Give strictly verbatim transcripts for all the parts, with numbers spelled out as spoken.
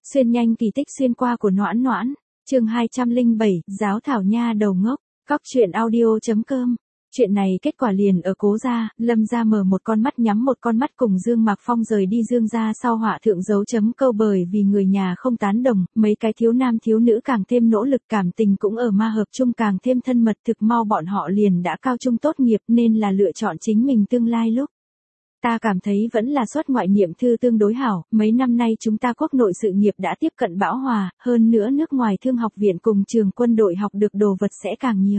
Xuyên nhanh kỳ tích xuyên qua của Noãn Noãn, chương hai trăm lẻ bảy, giáo thảo nha đầu ngốc, cóc truyện audio.com. Chuyện này kết quả liền ở Cố gia, Lâm gia mở một con mắt nhắm một con mắt cùng Dương Mạc Phong rời đi Dương gia sau họa thượng dấu chấm câu bởi vì người nhà không tán đồng, mấy cái thiếu nam thiếu nữ càng thêm nỗ lực cảm tình cũng ở ma hợp chung càng thêm thân mật thực mau bọn họ liền đã cao trung tốt nghiệp nên là lựa chọn chính mình tương lai lúc. Ta cảm thấy vẫn là xuất ngoại niệm thư tương đối hảo, mấy năm nay chúng ta quốc nội sự nghiệp đã tiếp cận bão hòa, hơn nữa nước ngoài thương học viện cùng trường quân đội học được đồ vật sẽ càng nhiều.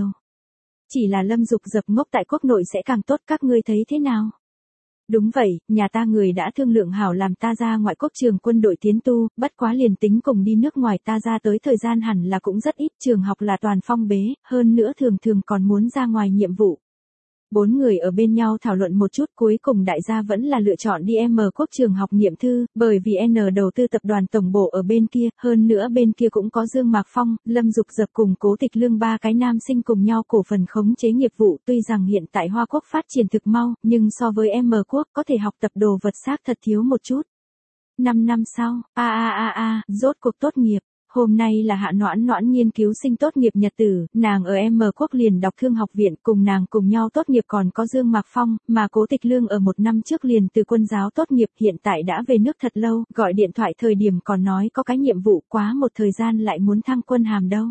Chỉ là Lâm Dục Dập ngốc tại quốc nội sẽ càng tốt, các ngươi thấy thế nào? Đúng vậy, nhà ta người đã thương lượng hảo làm ta ra ngoại quốc trường quân đội tiến tu, bất quá liền tính cùng đi nước ngoài ta ra tới thời gian hẳn là cũng rất ít, trường học là toàn phong bế, hơn nữa thường thường còn muốn ra ngoài nhiệm vụ. Bốn người ở bên nhau thảo luận một chút cuối cùng đại gia vẫn là lựa chọn đi M quốc trường học niệm thư, bởi vì N đầu tư tập đoàn tổng bộ ở bên kia, hơn nữa bên kia cũng có Dương Mạc Phong, Lâm Dục Dập cùng Cố Tịch Lương ba cái nam sinh cùng nhau cổ phần khống chế nghiệp vụ, tuy rằng hiện tại Hoa Quốc phát triển thực mau, nhưng so với M quốc có thể học tập đồ vật xác thật thiếu một chút. Năm năm sau, a a a a, rốt cuộc tốt nghiệp. Hôm nay là Hạ Noãn Noãn nghiên cứu sinh tốt nghiệp nhật tử, nàng ở M quốc liền đọc thương học viện, cùng nàng cùng nhau tốt nghiệp còn có Dương Mạc Phong, mà Cố Tịch Lương ở một năm trước liền từ quân giáo tốt nghiệp, hiện tại đã về nước thật lâu, gọi điện thoại thời điểm còn nói có cái nhiệm vụ, quá một thời gian lại muốn thăng quân hàm đâu.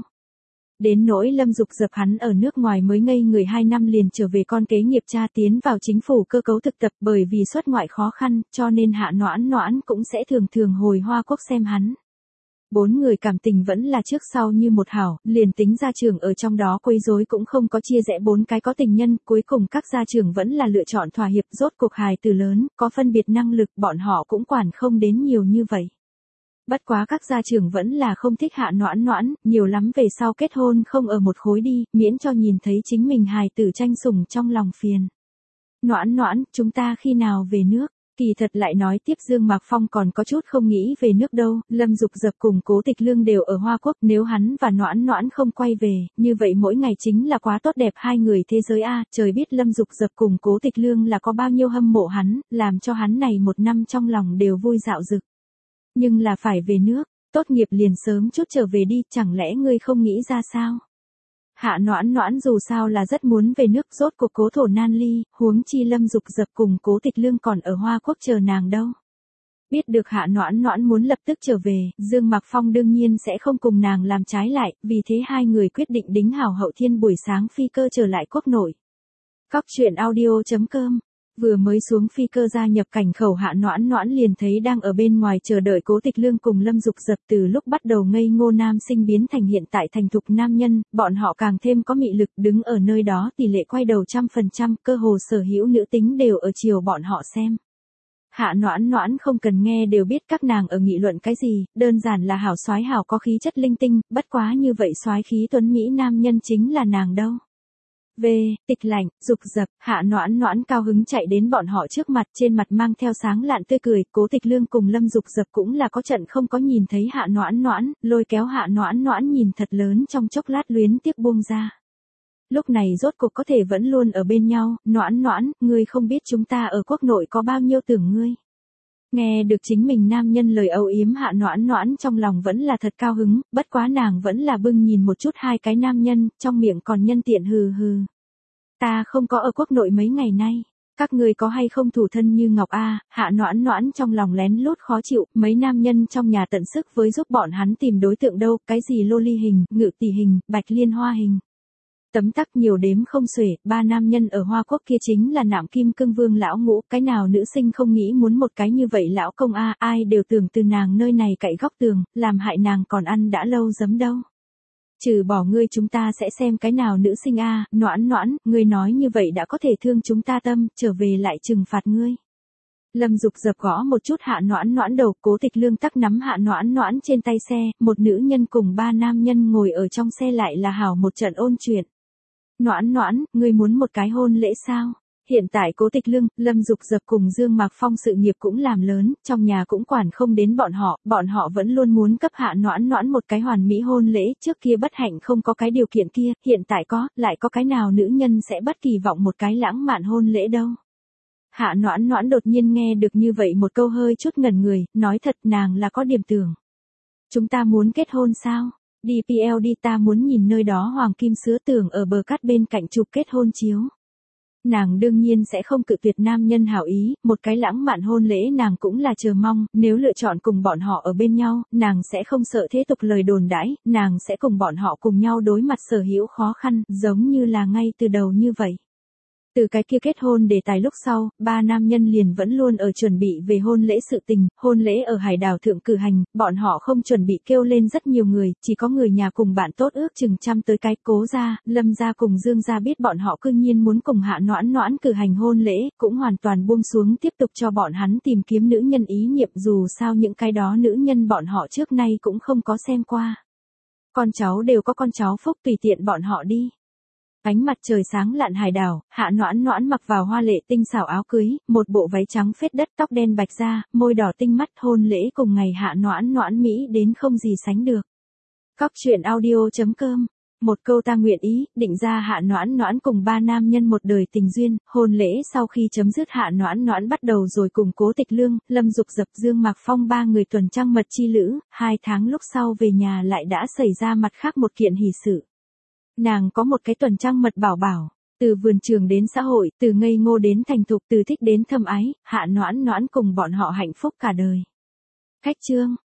Đến nỗi Lâm Dục Dập hắn ở nước ngoài mới ngây người hai năm liền trở về con kế nghiệp cha tiến vào chính phủ cơ cấu thực tập, bởi vì xuất ngoại khó khăn, cho nên Hạ Noãn Noãn cũng sẽ thường thường hồi Hoa Quốc xem hắn. Bốn người cảm tình vẫn là trước sau như một hảo, liền tính gia trưởng ở trong đó quấy rối cũng không có chia rẽ bốn cái có tình nhân, cuối cùng các gia trưởng vẫn là lựa chọn thỏa hiệp, rốt cuộc hài từ lớn, có phân biệt năng lực, bọn họ cũng quản không đến nhiều như vậy. Bất quá các gia trưởng vẫn là không thích Hạ Noãn Noãn, nhiều lắm về sau kết hôn không ở một khối đi, miễn cho nhìn thấy chính mình hài tử tranh sủng trong lòng phiền. Noãn Noãn, chúng ta khi nào về nước? Kỳ thật lại nói tiếp Dương Mạc Phong còn có chút không nghĩ về nước đâu, Lâm Dục Dập cùng Cố Tịch Lương đều ở Hoa Quốc, nếu hắn và Noãn Noãn không quay về, như vậy mỗi ngày chính là quá tốt đẹp hai người thế giới a, trời biết Lâm Dục Dập cùng Cố Tịch Lương là có bao nhiêu hâm mộ hắn, làm cho hắn này một năm trong lòng đều vui dạo dực. Nhưng là phải về nước, tốt nghiệp liền sớm chút trở về đi, chẳng lẽ ngươi không nghĩ ra sao? Hạ Noãn Noãn dù sao là rất muốn về nước, rốt cuộc cố thổ nan ly, huống chi Lâm Dục Dập cùng Cố Tịch Lương còn ở Hoa Quốc chờ nàng đâu. Biết được Hạ Noãn Noãn muốn lập tức trở về, Dương Mạc Phong đương nhiên sẽ không cùng nàng làm trái lại, vì thế hai người quyết định đính hảo hậu thiên buổi sáng phi cơ trở lại quốc nội. Cóc truyện audio.com. Vừa mới xuống phi cơ gia nhập cảnh khẩu Hạ Noãn Noãn liền thấy đang ở bên ngoài chờ đợi Cố Tịch Lương cùng Lâm Dục Dập, từ lúc bắt đầu ngây ngô nam sinh biến thành hiện tại thành thục nam nhân, bọn họ càng thêm có mị lực, đứng ở nơi đó tỷ lệ quay đầu trăm phần trăm, cơ hồ sở hữu nữ tính đều ở chiều bọn họ xem. Hạ Noãn Noãn không cần nghe đều biết các nàng ở nghị luận cái gì, đơn giản là hảo soái hảo có khí chất linh tinh, bất quá như vậy soái khí tuấn mỹ nam nhân chính là nàng đâu. Về, Tịch Lạnh, Dục Dập, Hạ Noãn Noãn cao hứng chạy đến bọn họ trước mặt, trên mặt mang theo sáng lạn tươi cười, Cố Tịch Lương cùng Lâm Dục Dập cũng là có trận không có nhìn thấy Hạ Noãn Noãn, lôi kéo Hạ Noãn Noãn nhìn thật lớn trong chốc lát luyến tiếc buông ra. Lúc này rốt cuộc có thể vẫn luôn ở bên nhau, Noãn Noãn, ngươi không biết chúng ta ở quốc nội có bao nhiêu tưởng ngươi. Nghe được chính mình nam nhân lời âu yếm Hạ Noãn Noãn trong lòng vẫn là thật cao hứng, bất quá nàng vẫn là bưng nhìn một chút hai cái nam nhân, trong miệng còn nhân tiện hừ hừ. Ta không có ở quốc nội mấy ngày nay, các người có hay không thủ thân như ngọc a? Hạ Noãn Noãn trong lòng lén lút khó chịu, mấy nam nhân trong nhà tận sức với giúp bọn hắn tìm đối tượng đâu, cái gì lô ly hình, ngự tỷ hình, bạch liên hoa hình. Tấm tắc nhiều đếm không xuể, ba nam nhân ở Hoa Quốc kia chính là nạm kim cương vương lão ngũ, cái nào nữ sinh không nghĩ muốn một cái như vậy lão công a, ai đều tưởng từ nàng nơi này cậy góc tường, làm hại nàng còn ăn đã lâu giấm đâu. Trừ bỏ ngươi chúng ta sẽ xem cái nào nữ sinh a, Noãn Noãn, ngươi nói như vậy đã có thể thương chúng ta tâm, trở về lại trừng phạt ngươi. Lâm Dục Dập gõ một chút Hạ Noãn Noãn đầu, Cố Tịch Lương tắc nắm Hạ Noãn Noãn trên tay xe, một nữ nhân cùng ba nam nhân ngồi ở trong xe lại là hảo một trận ôn chuyện. Noãn Noãn, ngươi muốn một cái hôn lễ sao? Hiện tại Cố Tịch Lương, Lâm Dục Dập cùng Dương Mạc Phong sự nghiệp cũng làm lớn, trong nhà cũng quản không đến bọn họ, bọn họ vẫn luôn muốn cấp Hạ Noãn Noãn một cái hoàn mỹ hôn lễ, trước kia bất hạnh không có cái điều kiện kia, hiện tại có, lại có cái nào nữ nhân sẽ bất kỳ vọng một cái lãng mạn hôn lễ đâu. Hạ Noãn Noãn đột nhiên nghe được như vậy một câu hơi chút ngẩn người, nói thật nàng là có điểm tưởng. Chúng ta muốn kết hôn sao? Đi pê lờ đi, ta muốn nhìn nơi đó hoàng kim sứa tường ở bờ cát bên cạnh chụp kết hôn chiếu. Nàng đương nhiên sẽ không cự tuyệt nam nhân hảo ý, một cái lãng mạn hôn lễ nàng cũng là chờ mong, nếu lựa chọn cùng bọn họ ở bên nhau, nàng sẽ không sợ thế tục lời đồn đãi, nàng sẽ cùng bọn họ cùng nhau đối mặt sở hữu khó khăn, giống như là ngay từ đầu như vậy. Từ cái kia kết hôn đề tài lúc sau, ba nam nhân liền vẫn luôn ở chuẩn bị về hôn lễ sự tình, hôn lễ ở hải đảo thượng cử hành, bọn họ không chuẩn bị kêu lên rất nhiều người, chỉ có người nhà cùng bạn tốt ước chừng trăm tới cái. Cố gia, Lâm gia cùng Dương gia biết bọn họ cương nhiên muốn cùng Hạ Noãn Noãn cử hành hôn lễ, cũng hoàn toàn buông xuống tiếp tục cho bọn hắn tìm kiếm nữ nhân ý niệm, dù sao những cái đó nữ nhân bọn họ trước nay cũng không có xem qua. Con cháu đều có con cháu phúc, tùy tiện bọn họ đi. Ánh mặt trời sáng lạn hải đảo, Hạ Noãn Noãn mặc vào hoa lệ tinh xảo áo cưới, một bộ váy trắng phết đất, tóc đen bạch da, môi đỏ tinh mắt, hôn lễ cùng ngày Hạ Noãn Noãn mỹ đến không gì sánh được. Cóc truyện audio chấm com. Một câu ta nguyện ý, định ra Hạ Noãn Noãn cùng ba nam nhân một đời tình duyên, hôn lễ sau khi chấm dứt Hạ Noãn Noãn bắt đầu rồi cùng Cố Tịch Lương, Lâm Dục Dập, Dương Mạc Phong ba người tuần trăng mật chi lữ, hai tháng lúc sau về nhà lại đã xảy ra mặt khác một kiện hỷ sự. Nàng có một cái tuần trăng mật bảo bảo, từ vườn trường đến xã hội, từ ngây ngô đến thành thục, từ thích đến thâm ái, Hạ Noãn Noãn cùng bọn họ hạnh phúc cả đời. Khách chương.